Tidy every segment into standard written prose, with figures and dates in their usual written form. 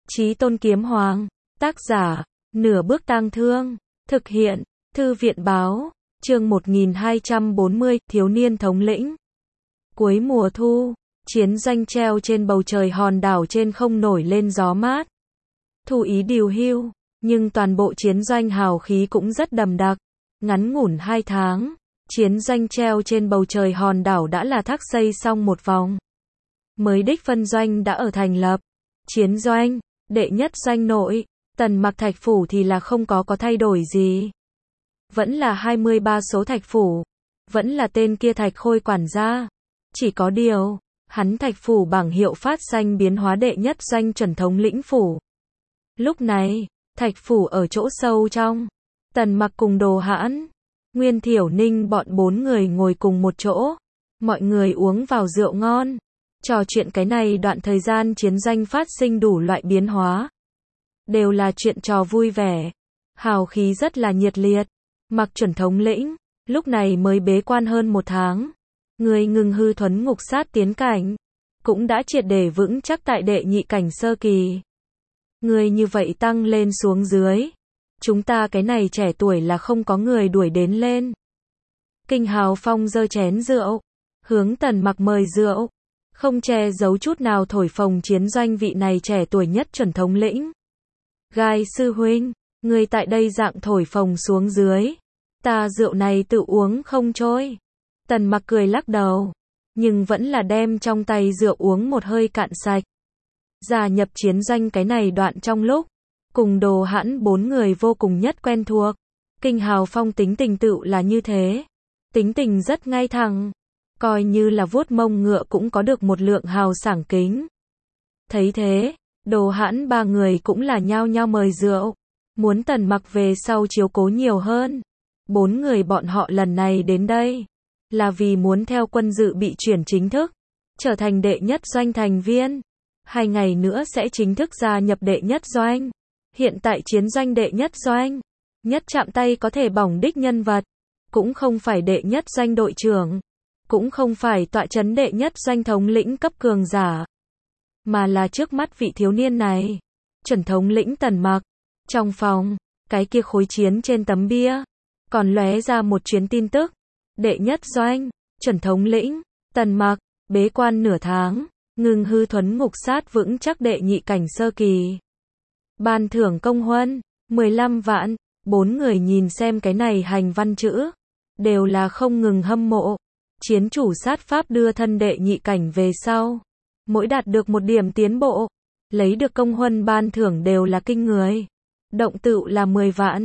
Chí Tôn Kiếm Hoàng, tác giả, Nửa Bước Tang Thương, thực hiện, Thư viện báo, chương 1240, thiếu niên thống lĩnh. Cuối mùa thu, chiến doanh treo trên bầu trời hòn đảo trên không nổi lên gió mát. Thu ý điều hưu, nhưng toàn bộ chiến doanh hào khí cũng rất đậm đặc. Ngắn ngủn 2 tháng, chiến doanh treo trên bầu trời hòn đảo đã là thác xây xong một vòng. Mới đích phân doanh đã ở thành lập. Chiến doanh, đệ nhất doanh nội, Tần Mặc Thạch Phủ thì là không có thay đổi gì. Vẫn là 23 số Thạch Phủ, vẫn là tên kia Thạch Khôi quản gia. Chỉ có điều, hắn Thạch Phủ bảng hiệu phát danh biến hóa đệ nhất doanh chuẩn thống lĩnh phủ. Lúc này, Thạch Phủ ở chỗ sâu trong, Tần Mặc cùng Đồ Hãn, Nguyên Thiểu Ninh bọn 4 người ngồi cùng một chỗ. Mọi người uống vào rượu ngon, trò chuyện cái này đoạn thời gian chiến doanh phát sinh đủ loại biến hóa. Đều là chuyện trò vui vẻ, hào khí rất là nhiệt liệt. Mặc chuẩn thống lĩnh, lúc này mới bế quan hơn 1 tháng. Người ngừng hư thuấn ngục sát tiến cảnh, cũng đã triệt để vững chắc tại đệ nhị cảnh sơ kỳ. Người như vậy tăng lên xuống dưới, chúng ta cái này trẻ tuổi là không có người đuổi đến lên. Kinh Hào Phong giơ chén rượu, hướng Tần Mặc mời rượu, không che giấu chút nào thổi phồng chiến doanh vị này trẻ tuổi nhất chuẩn thống lĩnh. Gai sư huynh, người tại đây dạng thổi phồng xuống dưới, ta rượu này tự uống không trôi. Tần Mặc cười lắc đầu, nhưng vẫn là đem trong tay rượu uống một hơi cạn sạch. Gia nhập chiến doanh cái này đoạn trong lúc, cùng Đồ Hãn 4 người vô cùng nhất quen thuộc. Kinh Hào Phong tính tình tựu là như thế, tính tình rất ngay thẳng, coi như là vuốt mông ngựa cũng có được một lượng hào sảng kính. Thấy thế, Đồ Hãn 3 người cũng là nhao nhao mời rượu, muốn Tần Mặc về sau chiếu cố nhiều hơn. 4 người bọn họ lần này đến đây, là vì muốn theo quân dự bị chuyển chính thức, trở thành đệ nhất doanh thành viên. 2 ngày nữa sẽ chính thức gia nhập đệ nhất doanh. Hiện tại chiến doanh đệ nhất doanh, nhất chạm tay có thể bỏng đích nhân vật, cũng không phải đệ nhất doanh đội trưởng, cũng không phải tọa chấn đệ nhất doanh thống lĩnh cấp cường giả, mà là trước mắt vị thiếu niên này, chuẩn thống lĩnh Tần Mặc. Trong phòng, cái kia khối chiến trên tấm bia, còn lóe ra một chuyến tin tức. Đệ nhất doanh, chuẩn thống lĩnh, Tần Mặc, bế quan nửa tháng, ngừng hư thuấn ngục sát vững chắc đệ nhị cảnh sơ kỳ. Ban thưởng công huân, 15 vạn, 4 người nhìn xem cái này hành văn chữ, đều là không ngừng hâm mộ. Chiến chủ sát pháp đưa thân đệ nhị cảnh về sau, mỗi đạt được một điểm tiến bộ, lấy được công huân ban thưởng đều là kinh người. Động tựu là 10 vạn,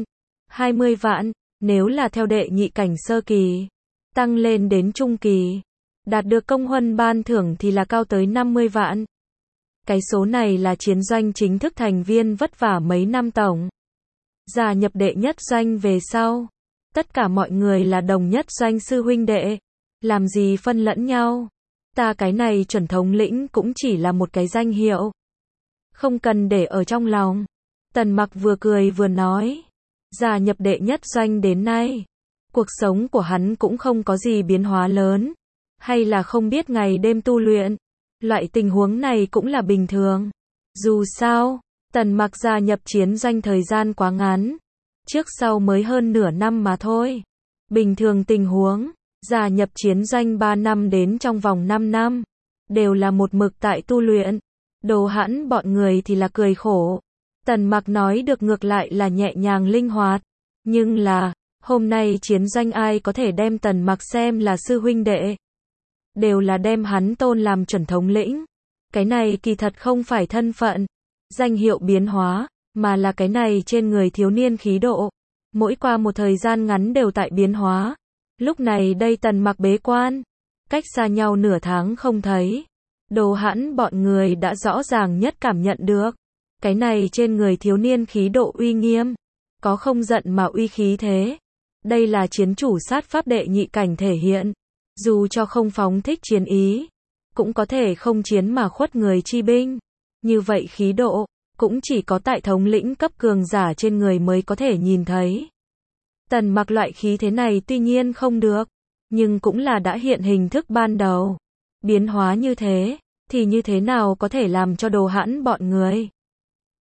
20 vạn, nếu là theo đệ nhị cảnh sơ kỳ, tăng lên đến trung kỳ, đạt được công huân ban thưởng thì là cao tới 50 vạn. Cái số này là chiến doanh chính thức thành viên vất vả mấy năm tổng. Gia nhập đệ nhất doanh về sau, tất cả mọi người là đồng nhất doanh sư huynh đệ, làm gì phân lẫn nhau. Ta cái này chuẩn thống lĩnh cũng chỉ là một cái danh hiệu, không cần để ở trong lòng. Tần Mặc vừa cười vừa nói, gia nhập đệ nhất doanh đến nay, cuộc sống của hắn cũng không có gì biến hóa lớn, hay là không biết ngày đêm tu luyện. Loại tình huống này cũng là bình thường. Dù sao, Tần Mặc gia nhập chiến doanh thời gian quá ngắn, trước sau mới hơn nửa năm mà thôi. Bình thường tình huống, gia nhập chiến doanh 3 năm đến trong vòng 5 năm, đều là một mực tại tu luyện. Đồ Hãn bọn người thì là cười khổ. Tần Mặc nói được ngược lại là nhẹ nhàng linh hoạt. Nhưng là, hôm nay chiến doanh ai có thể đem Tần Mặc xem là sư huynh đệ, đều là đem hắn tôn làm chuẩn thống lĩnh. Cái này kỳ thật không phải thân phận, danh hiệu biến hóa, mà là cái này trên người thiếu niên khí độ. Mỗi qua một thời gian ngắn đều tại biến hóa. Lúc này đây Tần Mặc bế quan, cách xa nhau nửa tháng không thấy. Đồ Hãn bọn người đã rõ ràng nhất cảm nhận được. Cái này trên người thiếu niên khí độ uy nghiêm, có không giận mà uy khí thế. Đây là chiến chủ sát pháp đệ nhị cảnh thể hiện. Dù cho không phóng thích chiến ý, cũng có thể không chiến mà khuất người chi binh. Như vậy khí độ, cũng chỉ có tại thống lĩnh cấp cường giả trên người mới có thể nhìn thấy. Tần Mặc loại khí thế này tuy nhiên không được, nhưng cũng là đã hiện hình thức ban đầu. Biến hóa như thế, thì như thế nào có thể làm cho Đồ Hãn bọn người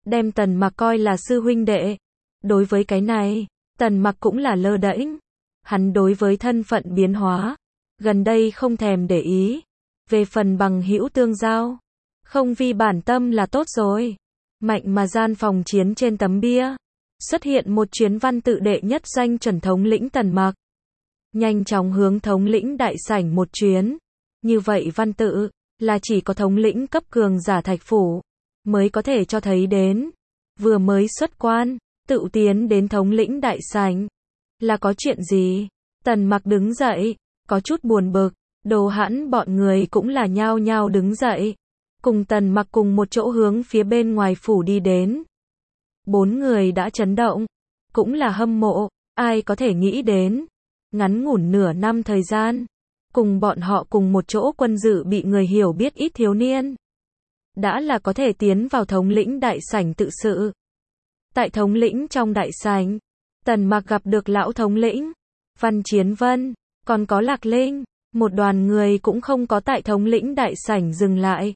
đem Tần Mặc coi là sư huynh đệ. Đối với cái này, Tần Mặc cũng là lơ đễnh. Hắn đối với thân phận biến hóa, gần đây không thèm để ý. Về phần bằng hữu tương giao, không vì bản tâm là tốt rồi. Mạnh mà gian phòng chiến trên tấm bia, xuất hiện một chuyến văn tự đệ nhất danh chuẩn thống lĩnh Tần Mặc. Nhanh chóng hướng thống lĩnh đại sảnh một chuyến. Như vậy văn tự, là chỉ có thống lĩnh cấp cường giả Thạch Phủ, mới có thể cho thấy đến. Vừa mới xuất quan, tự tiến đến thống lĩnh đại sảnh. Là có chuyện gì? Tần Mặc đứng dậy, có chút buồn bực. Đồ Hãn bọn người cũng là nhao nhao đứng dậy. Cùng Tần Mặc cùng một chỗ hướng phía bên ngoài phủ đi đến. 4 người đã chấn động, cũng là hâm mộ, ai có thể nghĩ đến. Ngắn ngủn nửa năm thời gian, cùng bọn họ cùng một chỗ quân dự bị người hiểu biết ít thiếu niên. Đã là có thể tiến vào thống lĩnh đại sảnh tự sự. Tại thống lĩnh trong đại sảnh, Tần Mặc gặp được lão thống lĩnh, Văn Chiến Vân, còn có Lạc Linh. Một đoàn người cũng không có tại thống lĩnh đại sảnh dừng lại,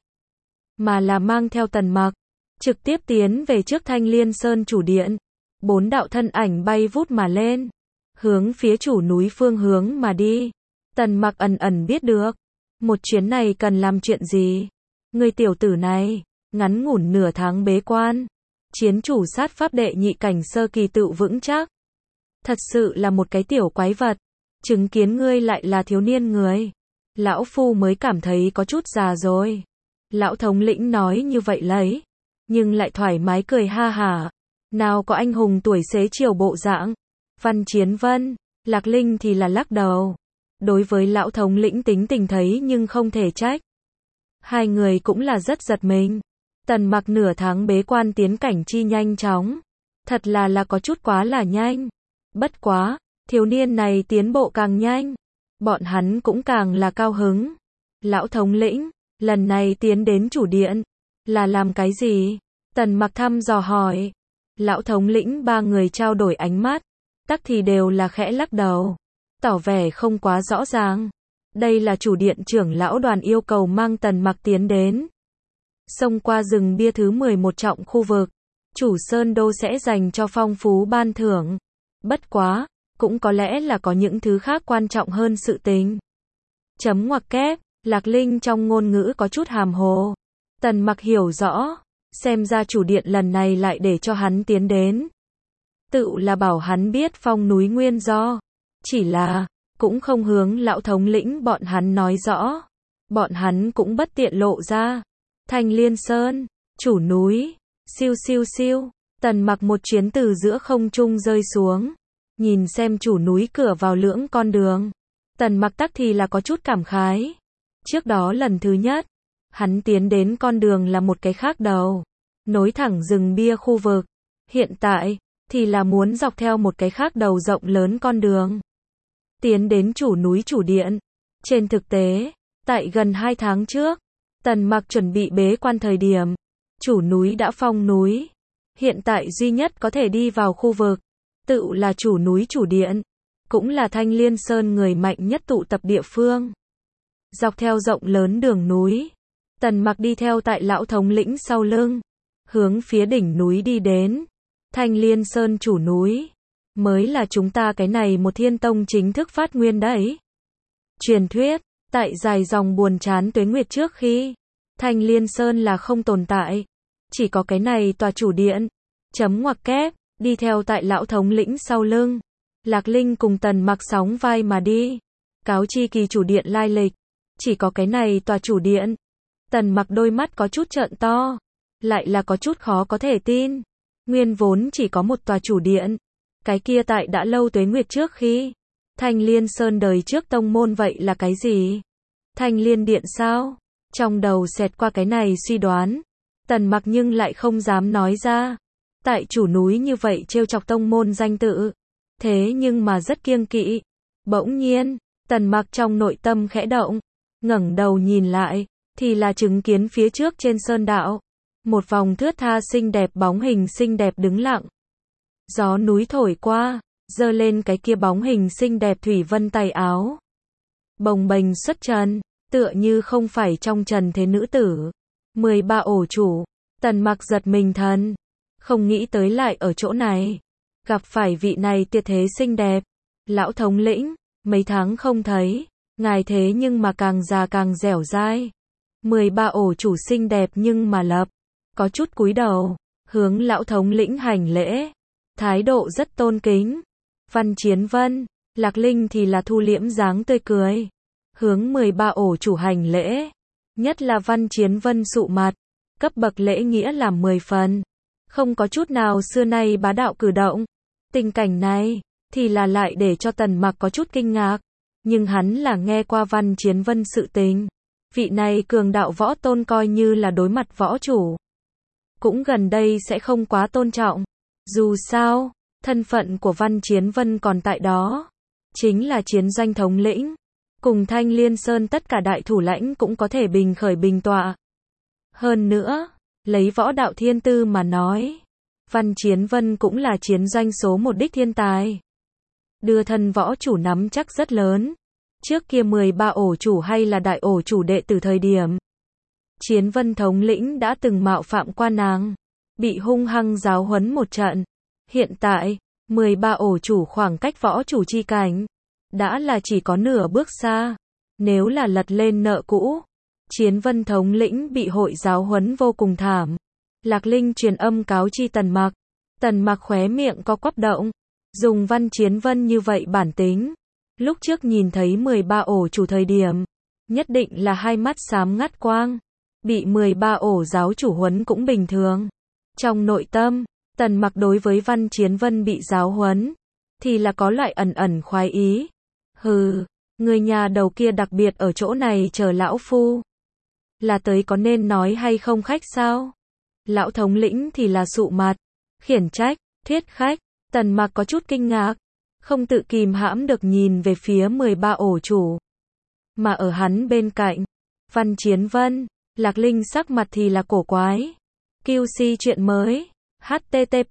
mà là mang theo Tần Mặc, trực tiếp tiến về trước Thanh Liên Sơn chủ điện. 4 đạo thân ảnh bay vút mà lên, hướng phía chủ núi phương hướng mà đi. Tần Mặc ẩn ẩn biết được, một chuyến này cần làm chuyện gì. Người tiểu tử này, ngắn ngủn nửa tháng bế quan, chiến chủ sát pháp đệ nhị cảnh sơ kỳ tự vững chắc. Thật sự là một cái tiểu quái vật. Chứng kiến ngươi lại là thiếu niên người, lão phu mới cảm thấy có chút già rồi. Lão thống lĩnh nói như vậy lấy, nhưng lại thoải mái cười ha hả. Nào có anh hùng tuổi xế chiều bộ dạng. Văn Chiến Vân, Lạc Linh thì là lắc đầu. Đối với lão thống lĩnh tính tình thấy nhưng không thể trách. Hai người cũng là rất giật mình. Tần Mặc nửa tháng bế quan tiến cảnh chi nhanh chóng. Thật là có chút quá là nhanh. Bất quá, thiếu niên này tiến bộ càng nhanh, bọn hắn cũng càng là cao hứng. Lão thống lĩnh, lần này tiến đến chủ điện, là làm cái gì? Tần Mặc thăm dò hỏi. Lão thống lĩnh ba người trao đổi ánh mắt, tắc thì đều là khẽ lắc đầu, tỏ vẻ không quá rõ ràng. Đây là chủ điện trưởng lão đoàn yêu cầu mang Tần Mặc tiến đến. Xông qua rừng bia thứ 11 trọng khu vực, chủ Sơn Đô sẽ dành cho phong phú ban thưởng. Bất quá, cũng có lẽ là có những thứ khác quan trọng hơn sự tình. Chấm ngoặc kép, Lạc Linh trong ngôn ngữ có chút hàm hồ. Tần Mặc hiểu rõ, xem ra chủ điện lần này lại để cho hắn tiến đến. Tự là bảo hắn biết phong núi nguyên do. Chỉ là, cũng không hướng lão thống lĩnh bọn hắn nói rõ. Bọn hắn cũng bất tiện lộ ra. Thanh Liên Sơn, chủ núi, siêu siêu siêu. Tần Mặc một chuyến từ giữa không trung rơi xuống. Nhìn xem chủ núi cửa vào lưỡng con đường. Tần Mặc tắc thì là có chút cảm khái. Trước đó lần thứ nhất, hắn tiến đến con đường là một cái khác đầu, nối thẳng rừng bia khu vực. Hiện tại, thì là muốn dọc theo một cái khác đầu rộng lớn con đường, tiến đến chủ núi chủ điện. Trên thực tế, tại gần 2 tháng trước, Tần Mặc chuẩn bị bế quan thời điểm, chủ núi đã phong núi. Hiện tại duy nhất có thể đi vào khu vực, tự là chủ núi chủ điện, cũng là Thanh Liên Sơn người mạnh nhất tụ tập địa phương. Dọc theo rộng lớn đường núi, Tần Mặc đi theo tại lão thống lĩnh sau lưng, hướng phía đỉnh núi đi đến. Thanh Liên Sơn chủ núi, mới là chúng ta cái này một thiên tông chính thức phát nguyên đấy. Truyền thuyết, tại dài dòng buồn chán tuế nguyệt trước khi, Thanh Liên Sơn là không tồn tại. Chỉ có cái này tòa chủ điện. Chấm ngoặc kép, đi theo tại lão thống lĩnh sau lưng. Lạc Linh cùng Tần Mặc sóng vai mà đi. Cáo chi kỳ chủ điện lai lịch. Chỉ có cái này tòa chủ điện. Tần Mặc đôi mắt có chút trợn to. Lại là có chút khó có thể tin. Nguyên vốn chỉ có một tòa chủ điện. Cái kia tại đã lâu tuế nguyệt trước khi. Thanh Liên Sơn đời trước tông môn vậy là cái gì? Thanh Liên Điện sao? Trong đầu xẹt qua cái này suy đoán. Tần Mặc nhưng lại không dám nói ra. Tại chủ núi như vậy trêu chọc tông môn danh tự. Thế nhưng mà rất kiêng kỵ. Bỗng nhiên, Tần Mặc trong nội tâm khẽ động. Ngẩng đầu nhìn lại, thì là chứng kiến phía trước trên sơn đạo. Một vòng thướt tha xinh đẹp bóng hình xinh đẹp đứng lặng. Gió núi thổi qua, giơ lên cái kia bóng hình xinh đẹp thủy vân tay áo. Bồng bềnh xuất trần, tựa như không phải trong trần thế nữ tử. 13 ổ chủ. Tần Mặc giật mình thần. Không nghĩ tới lại ở chỗ này. Gặp phải vị này tuyệt thế xinh đẹp. Lão thống lĩnh, mấy tháng không thấy, ngài thế nhưng mà càng già càng dẻo dai. 13 ổ chủ xinh đẹp nhưng mà lập. Có chút cúi đầu, hướng lão thống lĩnh hành lễ. Thái độ rất tôn kính. Văn Chiến Vân, Lạc Linh thì là thu liễm dáng tươi cười. Hướng 13 ổ chủ hành lễ. Nhất là Văn Chiến Vân sụ mặt. Cấp bậc lễ nghĩa làm 10 phần. Không có chút nào xưa nay bá đạo cử động. Tình cảnh này, thì là lại để cho Tần Mặc có chút kinh ngạc. Nhưng hắn là nghe qua Văn Chiến Vân sự tình. Vị này cường đạo võ tôn coi như là đối mặt võ chủ. Cũng gần đây sẽ không quá tôn trọng. Dù sao, thân phận của Văn Chiến Vân còn tại đó. Chính là chiến doanh thống lĩnh. Cùng Thanh Liên Sơn tất cả đại thủ lãnh cũng có thể bình khởi bình tọa. Hơn nữa, lấy võ đạo thiên tư mà nói. Văn Chiến Vân cũng là chiến doanh số một đích thiên tài. Đưa thân võ chủ nắm chắc rất lớn. Trước kia 13 ổ chủ hay là đại ổ chủ đệ từ thời điểm. Chiến Vân thống lĩnh đã từng mạo phạm qua nàng. Bị hung hăng giáo huấn một trận. Hiện tại, 13 ổ chủ khoảng cách võ chủ chi cảnh. Đã là chỉ có nửa bước xa. Nếu là lật lên nợ cũ. Chiến Vân thống lĩnh bị hội giáo huấn vô cùng thảm. Lạc Linh truyền âm cáo chi Tần Mặc. Tần Mặc khóe miệng có quắp động. Dùng Văn Chiến Vân như vậy bản tính. Lúc trước nhìn thấy 13 ổ chủ thời điểm. Nhất định là hai mắt xám ngắt quang. Bị 13 ổ giáo chủ huấn cũng bình thường. Trong nội tâm, Tần Mặc đối với Văn Chiến Vân bị giáo huấn. Thì là có loại ẩn ẩn khoái ý. Hừ, người nhà đầu kia đặc biệt ở chỗ này chờ lão phu. Là tới có nên nói hay không khách sao? Lão thống lĩnh thì là sụ mặt. Khiển trách, thuyết khách. Tần Mặc có chút kinh ngạc. Không tự kìm hãm được nhìn về phía 13 ổ chủ. Mà ở hắn bên cạnh. Văn Chiến Vân. Lạc Linh sắc mặt thì là cổ quái. QC chuyện mới. http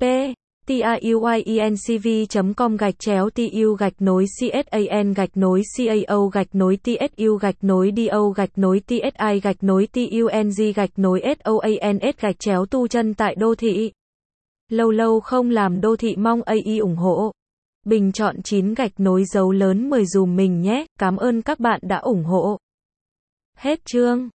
tuyenc.com/TU-CSAN-TSIO-TSI-TUNG-TUNZ-TUNZ tại đô thị. Lâu lâu không làm đô thị mong AI ủng hộ. Bình chọn 9 dấu lớn 10 dùm mình nhé. Cảm ơn các bạn đã ủng hộ. Hết chương.